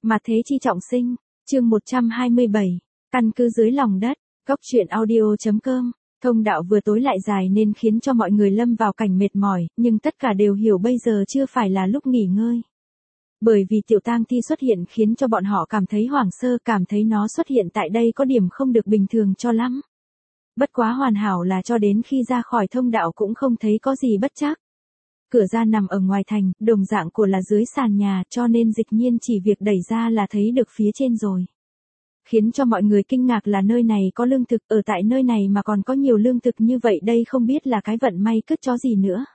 Mà thế chi trọng sinh, chương 127, căn cứ dưới lòng đất, góc truyện audio.com. Thông đạo vừa tối lại dài nên khiến cho mọi người lâm vào cảnh mệt mỏi, nhưng tất cả đều hiểu bây giờ chưa phải là lúc nghỉ ngơi. Bởi vì tiểu tang thi xuất hiện khiến cho bọn họ cảm thấy hoảng sơ, cảm thấy nó xuất hiện tại đây có điểm không được bình thường cho lắm. Bất quá hoàn hảo là cho đến khi ra khỏi thông đạo cũng không thấy có gì bất trắc. Cửa ra nằm ở ngoài thành, đồng dạng của là dưới sàn nhà, cho nên Dịch Nhiên chỉ việc đẩy ra là thấy được phía trên rồi. Khiến cho mọi người kinh ngạc là nơi này có lương thực, ở tại nơi này mà còn có nhiều lương thực như vậy, đây không biết là cái vận may cứt chó gì nữa.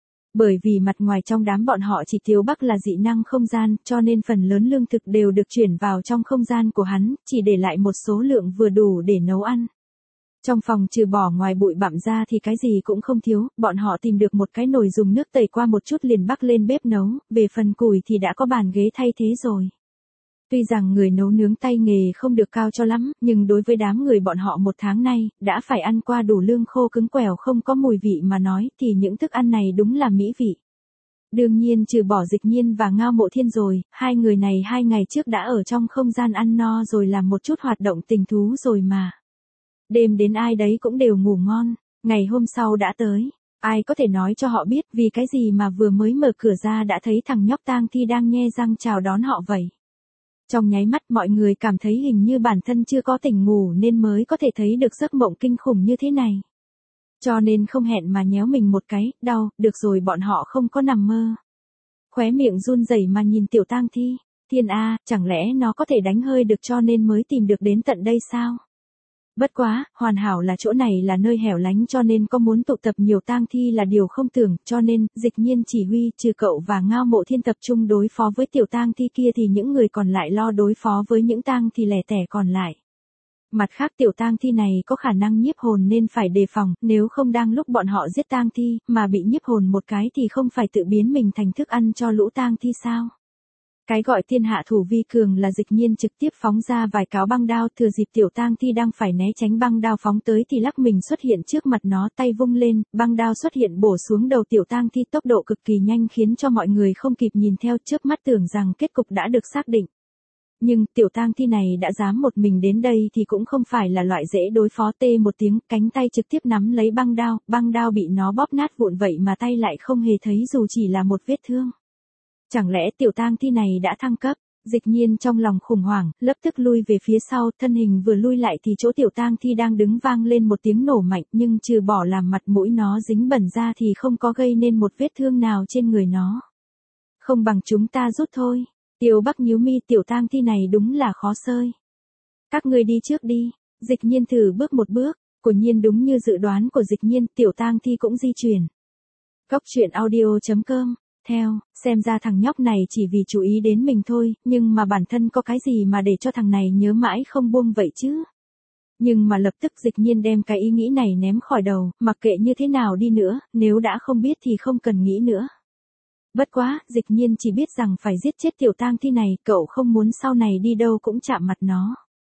Bởi vì mặt ngoài trong đám bọn họ chỉ Tiếu Bắc là dị năng không gian, cho nên phần lớn lương thực đều được chuyển vào trong không gian của hắn, chỉ để lại một số lượng vừa đủ để nấu ăn. Trong phòng trừ bỏ ngoài bụi bặm ra thì cái gì cũng không thiếu, bọn họ tìm được một cái nồi dùng nước tẩy qua một chút liền bắc lên bếp nấu, về phần củi thì đã có bàn ghế thay thế rồi. Tuy rằng người nấu nướng tay nghề không được cao cho lắm, nhưng đối với đám người bọn họ một tháng nay, đã phải ăn qua đủ lương khô cứng quẻo không có mùi vị mà nói, thì những thức ăn này đúng là mỹ vị. Đương nhiên trừ bỏ Dịch Nhiên và Ngao Mộ Thiên rồi, hai người này 2 ngày trước đã ở trong không gian ăn no rồi làm một chút hoạt động tình thú rồi mà. Đêm đến ai đấy cũng đều ngủ ngon, ngày hôm sau đã tới. Ai có thể nói cho họ biết vì cái gì mà vừa mới mở cửa ra đã thấy thằng nhóc tang thi đang nhe răng chào đón họ vậy. Trong nháy mắt mọi người cảm thấy hình như bản thân chưa có tỉnh ngủ nên mới có thể thấy được giấc mộng kinh khủng như thế này. Cho nên không hẹn mà nhéo mình một cái, đau, được rồi bọn họ không có nằm mơ. Khóe miệng run rẩy mà nhìn tiểu tang thi, Thiên A, chẳng lẽ nó có thể đánh hơi được cho nên mới tìm được đến tận đây sao? Bất quá, hoàn hảo là chỗ này là nơi hẻo lánh cho nên có muốn tụ tập nhiều tang thi là điều không tưởng, cho nên, Dịch Nhiên chỉ huy trừ cậu và Ngao Mộ Thiên tập trung đối phó với tiểu tang thi kia thì những người còn lại lo đối phó với những tang thi lẻ tẻ còn lại. Mặt khác tiểu tang thi này có khả năng nhiếp hồn nên phải đề phòng, nếu không đang lúc bọn họ giết tang thi, mà bị nhiếp hồn một cái thì không phải tự biến mình thành thức ăn cho lũ tang thi sao? Cái gọi thiên hạ thủ vi cường là Dịch Nhiên trực tiếp phóng ra vài cáo băng đao, thừa dịp tiểu tang thi đang phải né tránh băng đao phóng tới thì lắc mình xuất hiện trước mặt nó, tay vung lên, băng đao xuất hiện bổ xuống đầu tiểu tang thi, tốc độ cực kỳ nhanh khiến cho mọi người không kịp nhìn theo, trước mắt tưởng rằng kết cục đã được xác định. Nhưng tiểu tang thi này đã dám một mình đến đây thì cũng không phải là loại dễ đối phó, tê một tiếng, cánh tay trực tiếp nắm lấy băng đao bị nó bóp nát vụn vậy mà tay lại không hề thấy dù chỉ là một vết thương. Chẳng lẽ tiểu tang thi này đã thăng cấp? Dịch Nhiên trong lòng khủng hoảng, lập tức lui về phía sau, thân hình vừa lui lại thì chỗ tiểu tang thi đang đứng vang lên một tiếng nổ mạnh, nhưng trừ bỏ làm mặt mũi nó dính bẩn ra thì không có gây nên một vết thương nào trên người nó. Không bằng chúng ta rút thôi. Tiêu Bắc nhíu mi, tiểu tang thi này đúng là khó sơi. Các ngươi đi trước đi. Dịch Nhiên thử bước một bước, quả nhiên đúng như dự đoán của Dịch Nhiên, tiểu tang thi cũng di chuyển. Góc truyện audio.com. Theo, xem ra thằng nhóc này chỉ vì chú ý đến mình thôi, nhưng mà bản thân có cái gì mà để cho thằng này nhớ mãi không buông vậy chứ. Nhưng mà lập tức Dịch Nhiên đem cái ý nghĩ này ném khỏi đầu, mặc kệ như thế nào đi nữa, nếu đã không biết thì không cần nghĩ nữa. Bất quá, Dịch Nhiên chỉ biết rằng phải giết chết tiểu tang thi này, cậu không muốn sau này đi đâu cũng chạm mặt nó.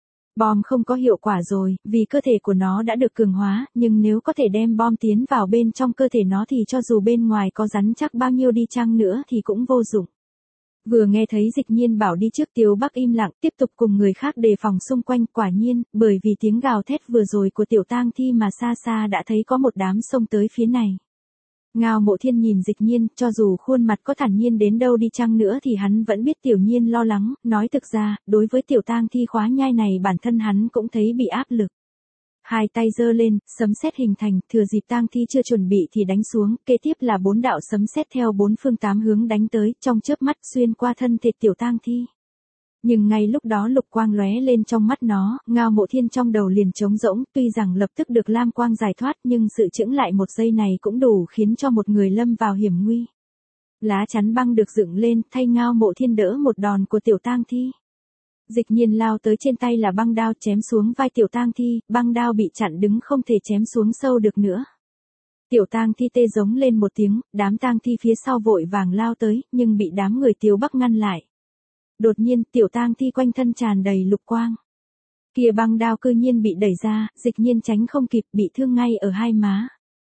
Bom không có hiệu quả rồi, vì cơ thể của nó đã được cường hóa, nhưng nếu có thể đem bom tiến vào bên trong cơ thể nó thì cho dù bên ngoài có rắn chắc bao nhiêu đi chăng nữa thì cũng vô dụng. Vừa nghe thấy Dịch Nhiên bảo đi trước, Tiếu Bắc im lặng, tiếp tục cùng người khác đề phòng xung quanh, quả nhiên, bởi vì tiếng gào thét vừa rồi của tiểu tang thi mà xa xa đã thấy có một đám xông tới phía này. Ngao Mộ Thiên nhìn Dịch Nhiên, cho dù khuôn mặt có thản nhiên đến đâu đi chăng nữa thì hắn vẫn biết tiểu nhiên lo lắng, nói thực ra, đối với tiểu tang thi khóa nhai này bản thân hắn cũng thấy bị áp lực. Hai tay giơ lên, sấm sét hình thành, thừa dịp tang thi chưa chuẩn bị thì đánh xuống, kế tiếp là 4 đạo sấm sét theo 4 phương 8 hướng đánh tới, trong chớp mắt xuyên qua thân thể tiểu tang thi. Nhưng ngay lúc đó lục quang lóe lên trong mắt nó, Ngao Mộ Thiên trong đầu liền trống rỗng, tuy rằng lập tức được lam quang giải thoát nhưng sự chững lại một giây này cũng đủ khiến cho một người lâm vào hiểm nguy. Lá chắn băng được dựng lên, thay Ngao Mộ Thiên đỡ một đòn của tiểu tang thi. Dịch Nhiên lao tới, trên tay là băng đao chém xuống vai tiểu tang thi, băng đao bị chặn đứng không thể chém xuống sâu được nữa. Tiểu tang thi tê giống lên một tiếng, đám tang thi phía sau vội vàng lao tới, nhưng bị đám người Tiếu Bắc ngăn lại. Đột nhiên, tiểu tang thi quanh thân tràn đầy lục quang. Kia băng đao cư nhiên bị đẩy ra, Dịch Nhiên tránh không kịp, bị thương ngay ở hai má.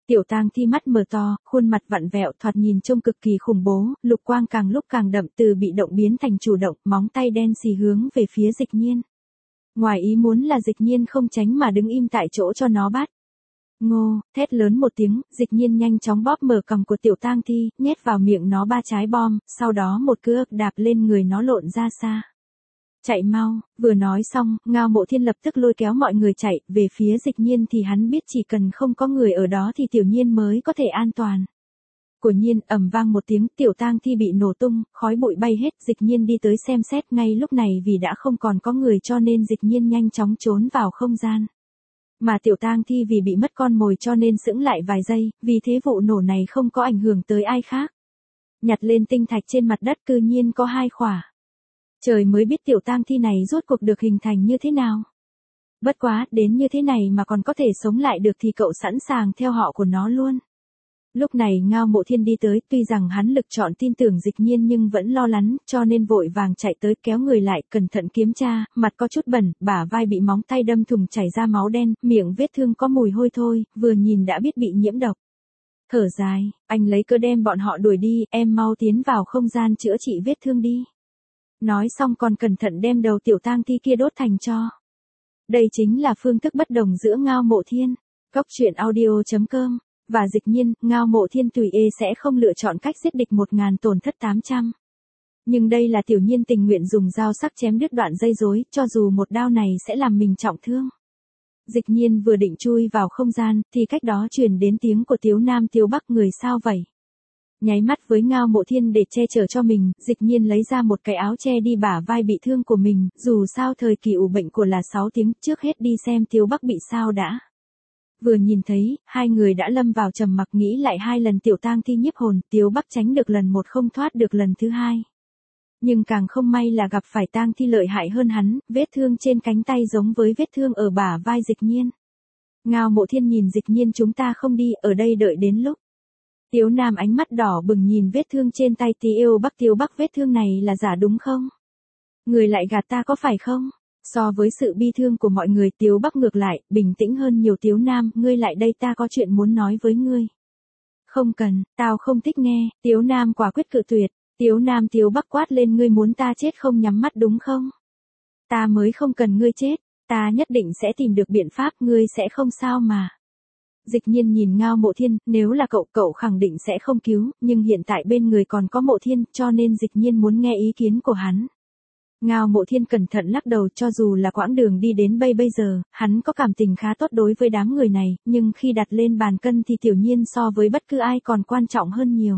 Tiểu tang thi mắt mở to, khuôn mặt vặn vẹo thoạt nhìn trông cực kỳ khủng bố, lục quang càng lúc càng đậm từ bị động biến thành chủ động, móng tay đen xì hướng về phía Dịch Nhiên. Ngoài ý muốn là Dịch Nhiên không tránh mà đứng im tại chỗ cho nó bắt. Ngô, thét lớn một tiếng, Dịch Nhiên nhanh chóng bóp mở cằm của tiểu tang thi, nhét vào miệng nó 3 trái bom, sau đó một cước đạp lên người nó lộn ra xa. Chạy mau, vừa nói xong, Ngao Mộ Thiên lập tức lôi kéo mọi người chạy, về phía Dịch Nhiên thì hắn biết chỉ cần không có người ở đó thì tiểu nhiên mới có thể an toàn. Của nhiên, ầm vang một tiếng, tiểu tang thi bị nổ tung, khói bụi bay hết, Dịch Nhiên đi tới xem xét ngay lúc này vì đã không còn có người cho nên Dịch Nhiên nhanh chóng trốn vào không gian. Mà tiểu tang thi vì bị mất con mồi cho nên sững lại vài giây, vì thế vụ nổ này không có ảnh hưởng tới ai khác. Nhặt lên tinh thạch trên mặt đất cư nhiên có 2 khỏa. Trời mới biết tiểu tang thi này rốt cuộc được hình thành như thế nào. Bất quá, đến như thế này mà còn có thể sống lại được thì cậu sẵn sàng theo họ của nó luôn. Lúc này Ngao Mộ Thiên đi tới, tuy rằng hắn lực chọn tin tưởng Dịch Nhiên nhưng vẫn lo lắng, cho nên vội vàng chạy tới kéo người lại, cẩn thận kiểm tra, mặt có chút bẩn, bả vai bị móng tay đâm thủng chảy ra máu đen, miệng vết thương có mùi hôi thôi, vừa nhìn đã biết bị nhiễm độc. Thở dài, anh lấy cớ đem bọn họ đuổi đi, em mau tiến vào không gian chữa trị vết thương đi. Nói xong còn cẩn thận đem đầu tiểu tang thi kia đốt thành tro. Đây chính là phương thức bất đồng giữa Ngao Mộ Thiên, Goctruyện.audio.com và Dịch Nhiên. Ngao Mộ Thiên tùy sẽ không lựa chọn cách giết địch 1000 tổn thất 800. Nhưng đây là tiểu nhiên tình nguyện dùng dao sắc chém đứt đoạn dây rối, cho dù một đao này sẽ làm mình trọng thương. Dịch Nhiên vừa định chui vào không gian, thì cách đó truyền đến tiếng của Tiếu Nam Tiếu Bắc, người sao vậy? Nháy mắt với Ngao Mộ Thiên để che chở cho mình, Dịch Nhiên lấy ra một cái áo che đi bả vai bị thương của mình, dù sao thời kỳ ủ bệnh của là 6 tiếng, trước hết đi xem Tiếu Bắc bị sao đã. Vừa nhìn thấy, hai người đã lâm vào trầm mặc, nghĩ lại 2 lần tiểu tang thi nhiếp hồn, Tiếu Bắc tránh được lần 1 không thoát được lần thứ 2. Nhưng càng không may là gặp phải tang thi lợi hại hơn hắn, vết thương trên cánh tay giống với vết thương ở bả vai Dịch Nhiên. Ngao Mộ Thiên nhìn Dịch Nhiên, chúng ta không đi, ở đây đợi đến lúc. Tiếu Nam ánh mắt đỏ bừng nhìn vết thương trên tay Tiếu Bắc, vết thương này là giả đúng không? Người lại gạt ta có phải không? So với sự bi thương của mọi người, Tiếu Bắc ngược lại, bình tĩnh hơn nhiều. Tiếu Nam, ngươi lại đây, ta có chuyện muốn nói với ngươi. Không cần, tao không thích nghe. Tiếu Nam quả quyết cự tuyệt. Tiếu Bắc quát lên, ngươi muốn ta chết không nhắm mắt đúng không? Ta mới không cần ngươi chết, ta nhất định sẽ tìm được biện pháp, ngươi sẽ không sao mà. Dịch Nhiên nhìn Ngao Mộ Thiên, nếu là cậu khẳng định sẽ không cứu, nhưng hiện tại bên người còn có Mộ Thiên, cho nên Dịch Nhiên muốn nghe ý kiến của hắn. Ngao Mộ Thiên cẩn thận lắc đầu, cho dù là quãng đường đi đến bây giờ, hắn có cảm tình khá tốt đối với đám người này, nhưng khi đặt lên bàn cân thì tiểu nhiên so với bất cứ ai còn quan trọng hơn nhiều.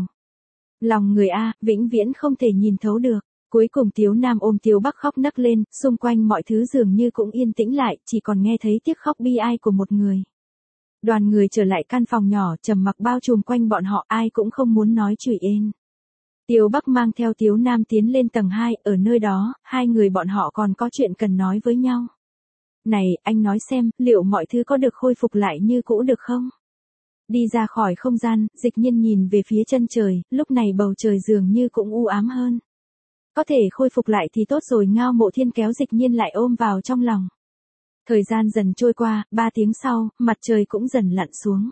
Lòng người A, vĩnh viễn không thể nhìn thấu được. Cuối cùng Tiếu Nam ôm Tiếu Bắc khóc nấc lên, xung quanh mọi thứ dường như cũng yên tĩnh lại, chỉ còn nghe thấy tiếc khóc bi ai của một người. Đoàn người trở lại căn phòng nhỏ, trầm mặc bao trùm quanh bọn họ, ai cũng không muốn nói chửi ên. Tiếu Bắc mang theo Tiếu Nam tiến lên tầng 2, ở nơi đó, 2 người bọn họ còn có chuyện cần nói với nhau. Này, anh nói xem, liệu mọi thứ có được khôi phục lại như cũ được không? Đi ra khỏi không gian, Dịch Nhiên nhìn về phía chân trời, lúc này bầu trời dường như cũng u ám hơn. Có thể khôi phục lại thì tốt rồi. Ngao Mộ Thiên kéo Dịch Nhiên lại ôm vào trong lòng. Thời gian dần trôi qua, 3 tiếng sau, mặt trời cũng dần lặn xuống.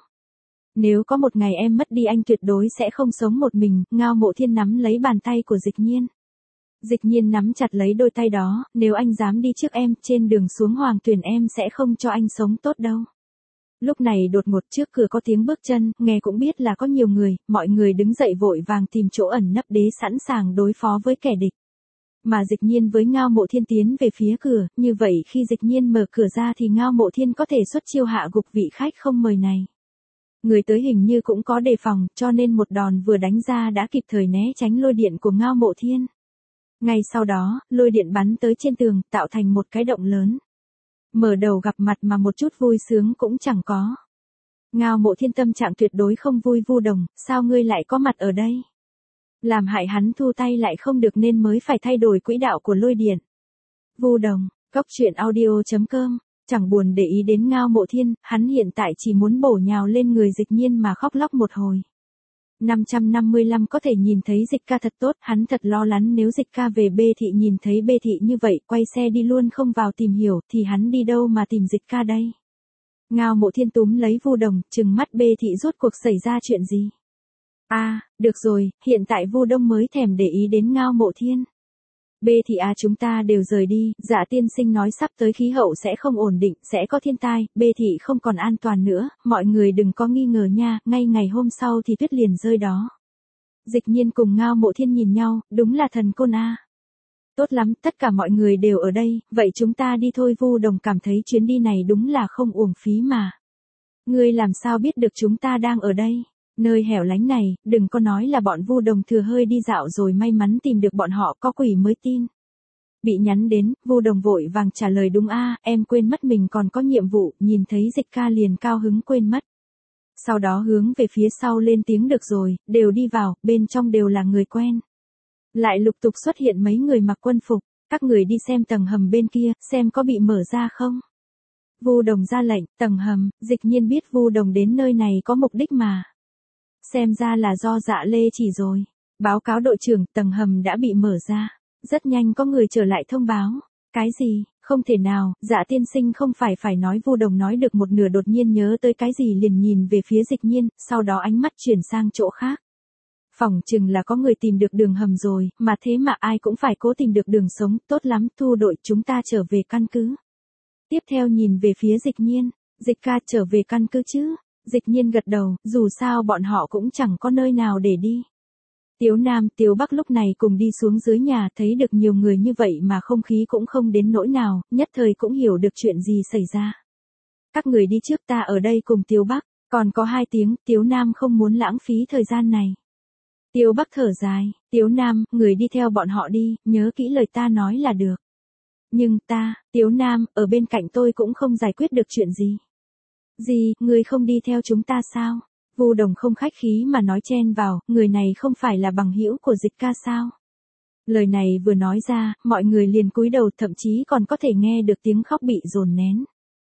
Nếu có một ngày em mất đi anh tuyệt đối sẽ không sống một mình. Ngao Mộ Thiên nắm lấy bàn tay của Dịch Nhiên. Dịch Nhiên nắm chặt lấy đôi tay đó, nếu anh dám đi trước em, trên đường xuống Hoàng Tuyền em sẽ không cho anh sống tốt đâu. Lúc này đột ngột trước cửa có tiếng bước chân, nghe cũng biết là có nhiều người, mọi người đứng dậy vội vàng tìm chỗ ẩn nấp để sẵn sàng đối phó với kẻ địch. Mà Dịch Nhiên với Ngao Mộ Thiên tiến về phía cửa, như vậy khi Dịch Nhiên mở cửa ra thì Ngao Mộ Thiên có thể xuất chiêu hạ gục vị khách không mời này. Người tới hình như cũng có đề phòng, cho nên một đòn vừa đánh ra đã kịp thời né tránh lôi điện của Ngao Mộ Thiên. Ngay sau đó, lôi điện bắn tới trên tường, tạo thành một cái động lớn. Mở đầu gặp mặt mà một chút vui sướng cũng chẳng có. Ngao Mộ Thiên tâm trạng tuyệt đối không vui. Vu Đồng, sao ngươi lại có mặt ở đây? Làm hại hắn thu tay lại không được nên mới phải thay đổi quỹ đạo của lôi điện. Vu Đồng, Goctruyện.audio.com, chẳng buồn để ý đến Ngao Mộ Thiên, hắn hiện tại chỉ muốn bổ nhào lên người Dịch Nhiên mà khóc lóc một hồi. 555 có thể nhìn thấy Dịch ca thật tốt, hắn thật lo lắng nếu Dịch ca về B thị nhìn thấy B thị như vậy, quay xe đi luôn không vào tìm hiểu, thì hắn đi đâu mà tìm Dịch ca đây? Ngao Mộ Thiên túm lấy Vu Đồng, trừng mắt Bê Thị rốt cuộc xảy ra chuyện gì. Được rồi, hiện tại Vu Đông mới thèm để ý đến Ngao Mộ Thiên. Bê Thị chúng ta đều rời đi, Dạ tiên sinh nói sắp tới khí hậu sẽ không ổn định, sẽ có thiên tai, Bê Thị không còn an toàn nữa, mọi người đừng có nghi ngờ nha, ngay ngày hôm sau thì tuyết liền rơi đó. Dịch Nhiên cùng Ngao Mộ Thiên nhìn nhau, đúng là thần côn Tốt lắm, tất cả mọi người đều ở đây, vậy chúng ta đi thôi. Vu Đồng cảm thấy chuyến đi này đúng là không uổng phí mà. Ngươi làm sao biết được chúng ta đang ở đây? Nơi hẻo lánh này, đừng có nói là bọn Vu Đồng thừa hơi đi dạo rồi may mắn tìm được bọn họ, có quỷ mới tin. Bị nhắn đến, Vu Đồng vội vàng trả lời đúng em quên mất mình còn có nhiệm vụ, nhìn thấy Dịch ca liền cao hứng quên mất. Sau đó hướng về phía sau lên tiếng được rồi, đều đi vào, bên trong đều là người quen. Lại lục tục xuất hiện mấy người mặc quân phục, các người đi xem tầng hầm bên kia, xem có bị mở ra không. Vu Đồng ra lệnh, tầng hầm, Dịch Nhiên biết Vu Đồng đến nơi này có mục đích mà. Xem ra là do Dạ Lê chỉ rồi. Báo cáo đội trưởng, tầng hầm đã bị mở ra. Rất nhanh có người trở lại thông báo. Cái gì, không thể nào, Dạ tiên sinh không phải nói. Vu Đồng nói được một nửa đột nhiên nhớ tới cái gì liền nhìn về phía Dịch Nhiên, sau đó ánh mắt chuyển sang chỗ khác. Phỏng chừng là có người tìm được đường hầm rồi, mà thế mà ai cũng phải cố tìm được đường sống, tốt lắm, Thu đội chúng ta trở về căn cứ. Tiếp theo nhìn về phía Dịch Nhiên, Dịch ca trở về căn cứ chứ? Dịch Nhiên gật đầu, dù sao bọn họ cũng chẳng có nơi nào để đi. Tiếu Nam, Tiếu Bắc lúc này cùng đi xuống dưới nhà, thấy được nhiều người như vậy mà không khí cũng không đến nỗi nào, nhất thời cũng hiểu được chuyện gì xảy ra. Các người đi trước, ta ở đây cùng Tiếu Bắc, còn có 2 tiếng, Tiếu Nam không muốn lãng phí thời gian này. Tiếu Bắc thở dài, Tiếu Nam, người đi theo bọn họ đi, nhớ kỹ lời ta nói là được. Nhưng Tiếu Nam, ở bên cạnh tôi cũng không giải quyết được chuyện gì. Gì, người không đi theo chúng ta sao? Vu Đồng không khách khí mà nói chen vào, người này không phải là bằng hữu của Dịch ca sao? Lời này vừa nói ra, mọi người liền cúi đầu, thậm chí còn có thể nghe được tiếng khóc bị dồn nén.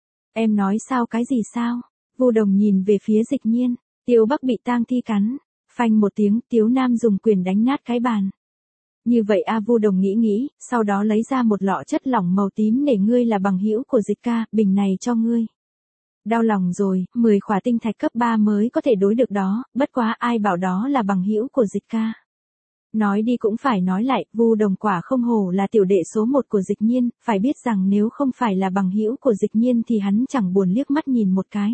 Em nói sao, cái gì sao? Vu Đồng nhìn về phía Dịch Nhiên, Tiếu Bắc bị tang thi cắn. Phanh một tiếng, Tiếu Nam dùng quyền đánh nát cái bàn. Như vậy Vu Đồng nghĩ, sau đó lấy ra một lọ chất lỏng màu tím, để ngươi là bằng hữu của Dịch ca, bình này cho ngươi. Đau lòng rồi, 10 khỏa tinh thạch cấp 3 mới có thể đối được đó, bất quá ai bảo đó là bằng hữu của Dịch ca. Nói đi cũng phải nói lại, Vu Đồng quả không hổ là tiểu đệ số 1 của Dịch Nhiên, phải biết rằng nếu không phải là bằng hữu của Dịch Nhiên thì hắn chẳng buồn liếc mắt nhìn một cái.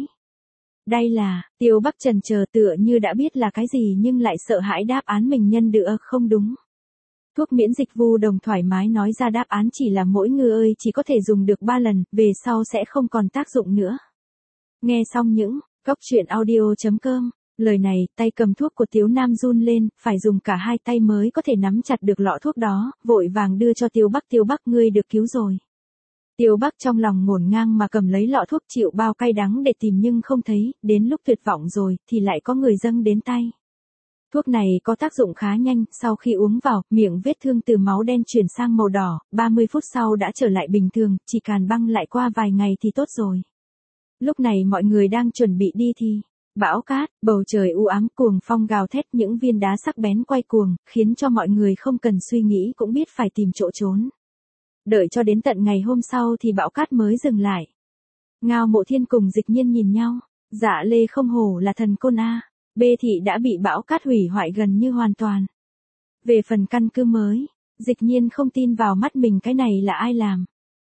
Đây là, Tiêu Bắc chần chờ tựa như đã biết là cái gì nhưng lại sợ hãi đáp án mình nhân đựa không đúng. Thuốc miễn dịch. Vu Đồng thoải mái nói ra đáp án chỉ là mỗi người ơi chỉ có thể dùng được 3 lần, về sau sẽ không còn tác dụng nữa. Nghe xong những góc truyện audio.com, lời này, tay cầm thuốc của Tiếu Nam run lên, phải dùng cả 2 tay mới có thể nắm chặt được lọ thuốc đó, vội vàng đưa cho Tiêu Bắc. Tiêu Bắc, ngươi được cứu rồi. Tiêu Bắc trong lòng ngổn ngang mà cầm lấy lọ thuốc chịu bao cay đắng để tìm nhưng không thấy, đến lúc tuyệt vọng rồi thì lại có người dâng đến tay. Thuốc này có tác dụng khá nhanh, sau khi uống vào, miệng vết thương từ máu đen chuyển sang màu đỏ, 30 phút sau đã trở lại bình thường, chỉ cần băng lại qua vài ngày thì tốt rồi. Lúc này mọi người đang chuẩn bị đi thì bão cát, bầu trời u ám, cuồng phong gào thét, những viên đá sắc bén quay cuồng, khiến cho mọi người không cần suy nghĩ cũng biết phải tìm chỗ trốn. Đợi cho đến tận ngày hôm sau thì bão cát mới dừng lại. Ngao Mộ Thiên cùng Dịch Nhiên nhìn nhau, Dạ Lê không hổ là thần côn Bê Thị đã bị bão cát hủy hoại gần như hoàn toàn. Về phần căn cứ mới, Dịch Nhiên không tin vào mắt mình, cái này là ai làm.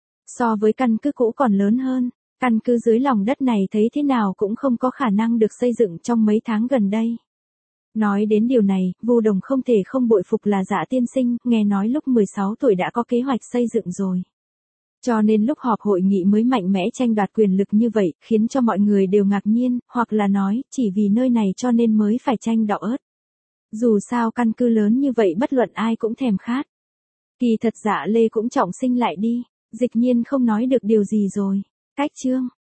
So với căn cứ cũ còn lớn hơn, căn cứ dưới lòng đất này thấy thế nào cũng không có khả năng được xây dựng trong mấy tháng gần đây. Nói đến điều này, Vu Đồng không thể không bội phục là Dạ tiên sinh, nghe nói lúc 16 tuổi đã có kế hoạch xây dựng rồi. Cho nên lúc họp hội nghị mới mạnh mẽ tranh đoạt quyền lực như vậy, khiến cho mọi người đều ngạc nhiên, hoặc là nói, chỉ vì nơi này cho nên mới phải tranh đọ ớt. Dù sao căn cứ lớn như vậy bất luận ai cũng thèm khát. Kỳ thật Dạ Lê cũng trọng sinh lại đi, Dịch Nhiên không nói được điều gì rồi. Cách chương